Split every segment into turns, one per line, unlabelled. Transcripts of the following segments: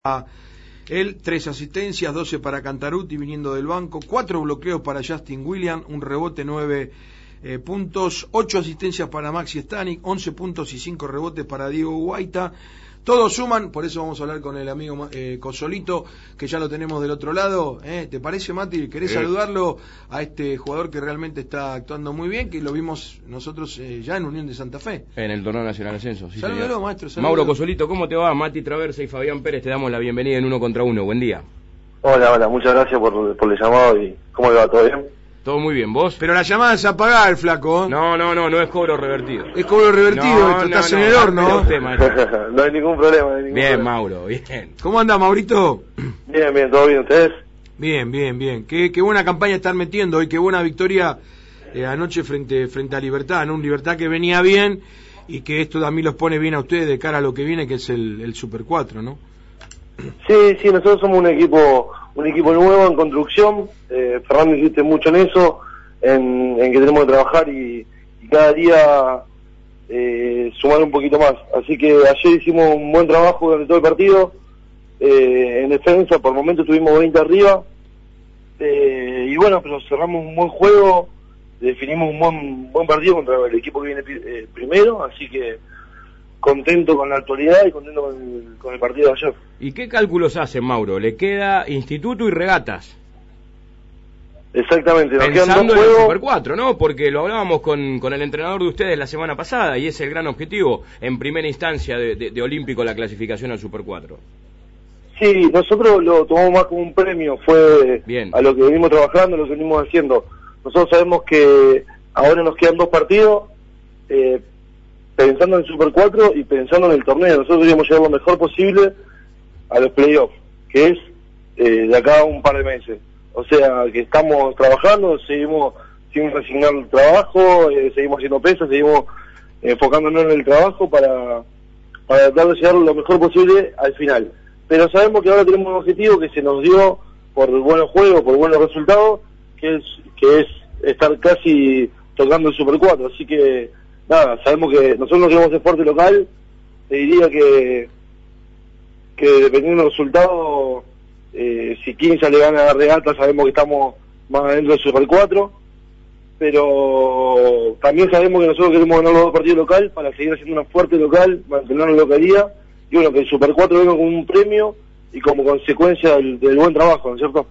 Él, 3 asistencias, 12 para Cantarutti viniendo del banco, 4 bloqueos para Justin Williams, un rebote, 9 puntos, 8 asistencias para Maxi Stanik, 11 puntos y 5 rebotes para Diego Guaita. Todos suman, por eso vamos a hablar con el amigo Cosolito, que ya lo tenemos del otro lado. ¿Te parece, Mati? ¿Querés saludarlo a este jugador que realmente está actuando muy bien, que lo vimos nosotros ya en Unión de Santa Fe?
En el Torneo Nacional Ascenso, sí.
Saludalo, maestro. Saludalo.
Mauro Cosolito, ¿cómo te va? Mati Traversa y Fabián Pérez, te damos la bienvenida en 1 contra 1. Buen día.
Hola, muchas gracias por el llamado y ¿cómo le va? ¿Todo bien?
Todo muy bien, ¿vos?
Pero la llamada es apagada, el flaco.
No es cobro revertido.
Es cobro revertido, estás en el horno.
No hay ningún problema.
Bien, Mauro, bien.
¿Cómo anda, Maurito?
Bien, ¿todo bien? ¿Ustedes?
Bien. Qué buena campaña están metiendo hoy, qué buena victoria anoche frente a Libertad, ¿no? Un Libertad que venía bien y que esto también los pone bien a ustedes de cara a lo que viene, que es el Super 4, ¿no?
Sí, nosotros somos un equipo nuevo en construcción. Fernando insiste mucho en eso, en que tenemos que trabajar y cada día sumar un poquito más. Así que ayer hicimos un buen trabajo durante todo el partido. En defensa, por el momento tuvimos 20 arriba. Y bueno, pero cerramos un buen juego, definimos un buen partido contra el equipo que viene primero, así que contento con la actualidad y contento con el partido de ayer.
¿Y qué cálculos hacen, Mauro? ¿Le queda instituto y regatas?
Exactamente, nos
pensando
quedan 2 juegos.
En el Super 4, ¿no? Porque lo hablábamos con el entrenador de ustedes la semana pasada y es el gran objetivo en primera instancia de Olímpico, la clasificación al Super 4.
Sí, nosotros lo tomamos más como un premio, fue
bien.
A lo que venimos trabajando, lo que venimos haciendo. Nosotros sabemos que ahora nos quedan 2 partidos, pensando en el Super 4 y pensando en el torneo. Nosotros queríamos llegar lo mejor posible a los playoffs, que es de acá a un par de meses. O sea, que estamos trabajando, seguimos sin resignar el trabajo, seguimos haciendo pesas, seguimos enfocándonos en el trabajo para tratar de llegar lo mejor posible al final. Pero sabemos que ahora tenemos un objetivo que se nos dio por buenos juegos, por buenos resultados, que es estar casi tocando el Super 4. Así que nada, sabemos que nosotros no queremos ser fuerte local. Te diría que dependiendo del resultado, si 15 le gana a Regata, sabemos que estamos más adentro del Super 4, pero también sabemos que nosotros queremos ganar los 2 partidos local para seguir haciendo una fuerte local, mantener la localidad, y bueno, que el Super 4 venga como un premio y como consecuencia del buen trabajo, ¿no es cierto?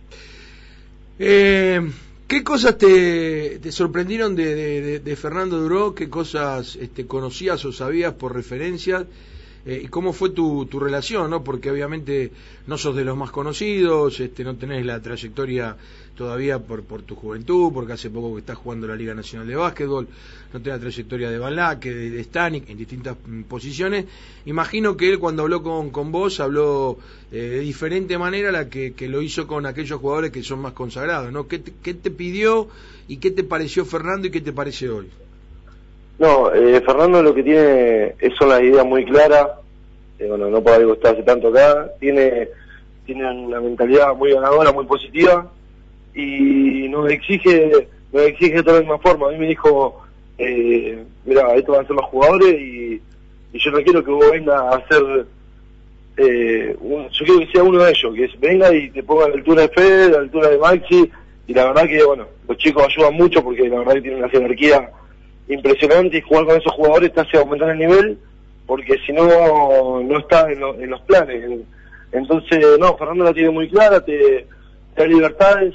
¿Qué cosas te sorprendieron de Fernando Duró? ¿Qué cosas conocías o sabías por referencias? ¿Y cómo fue tu relación, no? Porque obviamente no sos de los más conocidos, no tenés la trayectoria todavía por tu juventud, porque hace poco que estás jugando la Liga Nacional de Básquetbol, no tenés la trayectoria de Van Laque, de Stanik, en distintas posiciones. Imagino que él cuando habló con vos, habló de diferente manera a la que lo hizo con aquellos jugadores que son más consagrados, ¿no? ¿Qué te pidió y qué te pareció Fernando y qué te parece hoy?
No, Fernando lo que tiene son las ideas muy claras, bueno, no por algo está hace tanto acá, tiene una mentalidad muy ganadora, muy positiva, y nos exige de toda la misma forma. A mí me dijo, mira, estos van a ser los jugadores y yo no quiero que vos vengas a hacer, yo quiero que sea uno de ellos, que venga y te ponga a la altura de Fede, a la altura de Maxi, y la verdad que, bueno, los chicos ayudan mucho porque la verdad que tienen una jerarquía impresionante y jugar con esos jugadores te hace aumentar el nivel, porque si no está en los planes. Entonces, no, Fernando la tiene muy clara, te da libertades,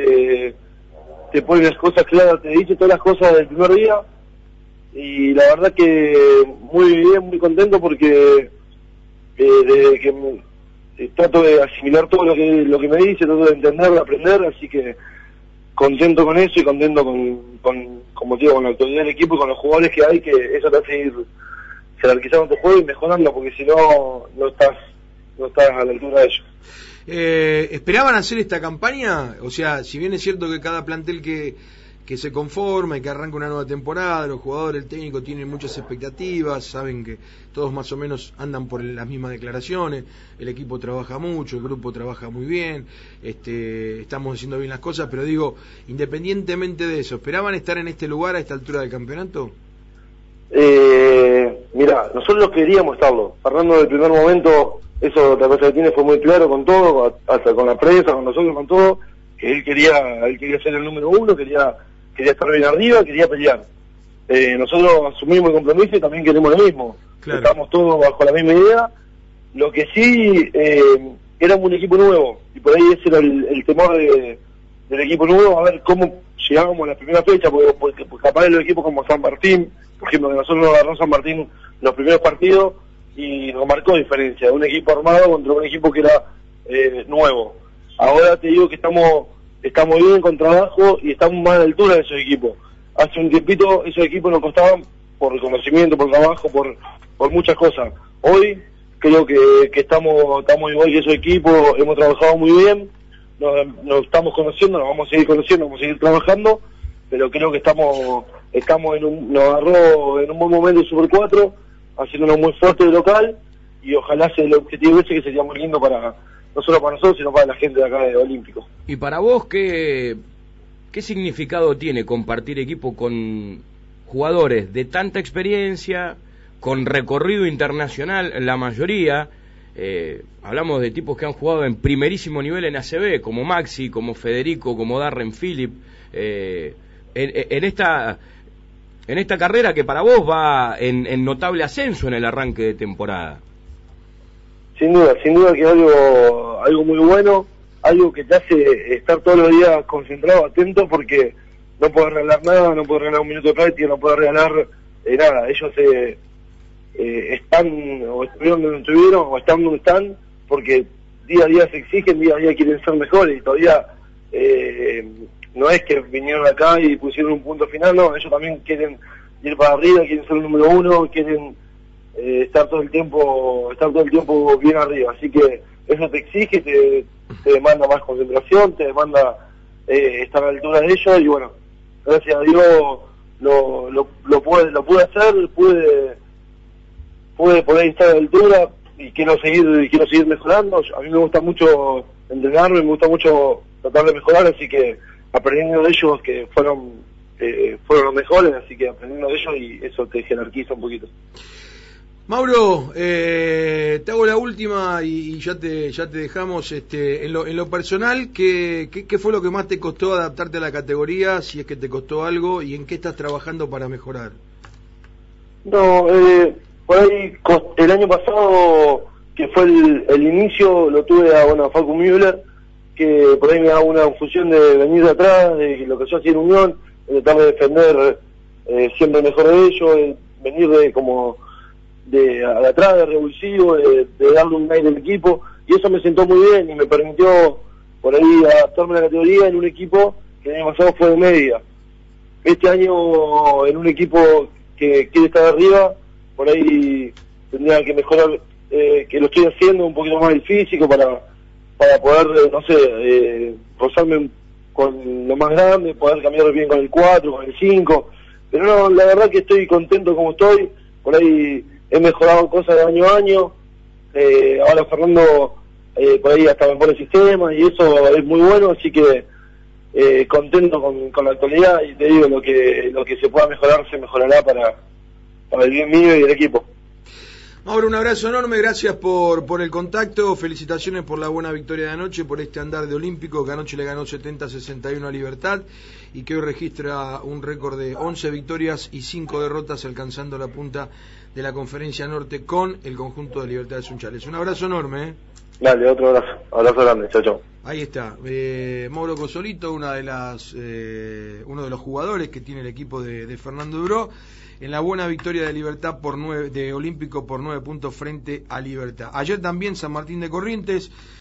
te pone las cosas claras, te dice todas las cosas del primer día, y la verdad que muy bien, muy contento porque desde que trato de asimilar todo lo que me dice, trato de entender, de aprender, así que contento con eso y contento como digo, con la autoridad del equipo y con los jugadores que hay, que eso te hace ir jerarquizando tu juego y mejorando, porque si no estás a la altura de ellos.
¿Esperaban hacer esta campaña? O sea, si bien es cierto que cada plantel que se conforma y que arranca una nueva temporada, los jugadores, el técnico tienen muchas expectativas, saben que todos más o menos andan por las mismas declaraciones, el equipo trabaja mucho, el grupo trabaja muy bien, estamos haciendo bien las cosas, pero digo, independientemente de eso, ¿esperaban estar en este lugar a esta altura del campeonato?
Mirá, nosotros queríamos estarlo. Fernando, del primer momento Eso la cosa que tiene fue muy claro con todo, hasta con la prensa, con nosotros, con todo, que él quería ser el número uno, quería estar bien arriba, quería pelear. Nosotros asumimos el compromiso y también queremos lo mismo. Claro. Estamos todos bajo la misma idea. Lo que sí, éramos un equipo nuevo, y por ahí ese era el temor del equipo nuevo, a ver cómo llegábamos a la primera fecha, porque capaz de los equipos como San Martín, por ejemplo, que nosotros nos agarró San Martín los primeros partidos y nos marcó diferencia, de un equipo armado contra un equipo que era nuevo. Ahora te digo que estamos bien con trabajo y estamos más a la altura de esos equipos. Hace un tiempito esos equipos nos costaban por reconocimiento, por trabajo, por muchas cosas. Hoy creo que estamos igual que esos equipos, hemos trabajado muy bien, nos estamos conociendo, nos vamos a seguir conociendo, vamos a seguir trabajando, pero creo que nos agarró en un buen momento el Super 4, haciéndonos muy fuerte de local, y ojalá sea el objetivo ese, que sería muy lindo no solo para nosotros, sino para la gente de acá de Olímpico.
¿Y para vos qué significado tiene compartir equipo con jugadores de tanta experiencia, con recorrido internacional, la mayoría? Hablamos de tipos que han jugado en primerísimo nivel en ACB, como Maxi, como Federico, como Darren Phillip, en esta carrera que para vos va en notable ascenso en el arranque de temporada.
Sin duda que es algo muy bueno, algo que te hace estar todos los días concentrado, atento, porque no puedes regalar nada, no puedes regalar un minuto de práctica, no puedes regalar nada. Ellos están, o estuvieron donde estuvieron, o están donde están, porque día a día se exigen, día a día quieren ser mejores, y todavía no es que vinieron acá y pusieron un punto final, no, ellos también quieren ir para arriba, quieren ser el número uno, quieren estar todo el tiempo bien arriba, así que eso te exige, te demanda más concentración, te demanda estar a la altura de ellos, y bueno, gracias a Dios lo pude hacer, pude poder estar a la altura, y quiero seguir mejorando. A mí me gusta mucho entrenarme, me gusta mucho tratar de mejorar, así que aprendiendo de ellos, que fueron los mejores, así que aprendiendo de ellos, y eso te jerarquiza un poquito.
Mauro, te hago la última y ya te dejamos. En lo personal, ¿qué fue lo que más te costó adaptarte a la categoría, si es que te costó algo, y en qué estás trabajando para mejorar?
No, por ahí el año pasado, que fue el inicio, lo tuve a Falco Müller, que por ahí me da una función de venir de atrás, de lo que yo hacía en Unión, de tratar de defender siempre mejor de ellos, venir de atrás, de revulsivo, de darle un aire al equipo, y eso me sentó muy bien y me permitió por ahí adaptarme a la categoría en un equipo que el año pasado fue de media. Este año en un equipo que quiere estar arriba, por ahí tendría que mejorar, que lo estoy haciendo un poquito más el físico para poder, no sé, rozarme con lo más grande, poder cambiar bien con el 4, con el 5, pero no, la verdad que estoy contento como estoy, por ahí he mejorado cosas de año a año, ahora Fernando por ahí hasta me pone sistema, y eso es muy bueno, así que contento con la actualidad, y te digo, lo que se pueda mejorar se mejorará para el bien mío y del equipo.
Mauro, un abrazo enorme, gracias por el contacto, felicitaciones por la buena victoria de anoche, por este andar de Olímpico, que anoche le ganó 70-61 a Libertad, y que hoy registra un récord de 11 victorias y 5 derrotas, alcanzando la punta de la Conferencia Norte con el conjunto de Libertad de Sunchales. Un abrazo enorme.
Dale, otro abrazo grande, chao.
Ahí está, Mauro Cosolito, uno de los jugadores que tiene el equipo de Fernando Duró, en la buena victoria de Libertad de Olímpico por 9 puntos frente a Libertad. Ayer también San Martín de Corrientes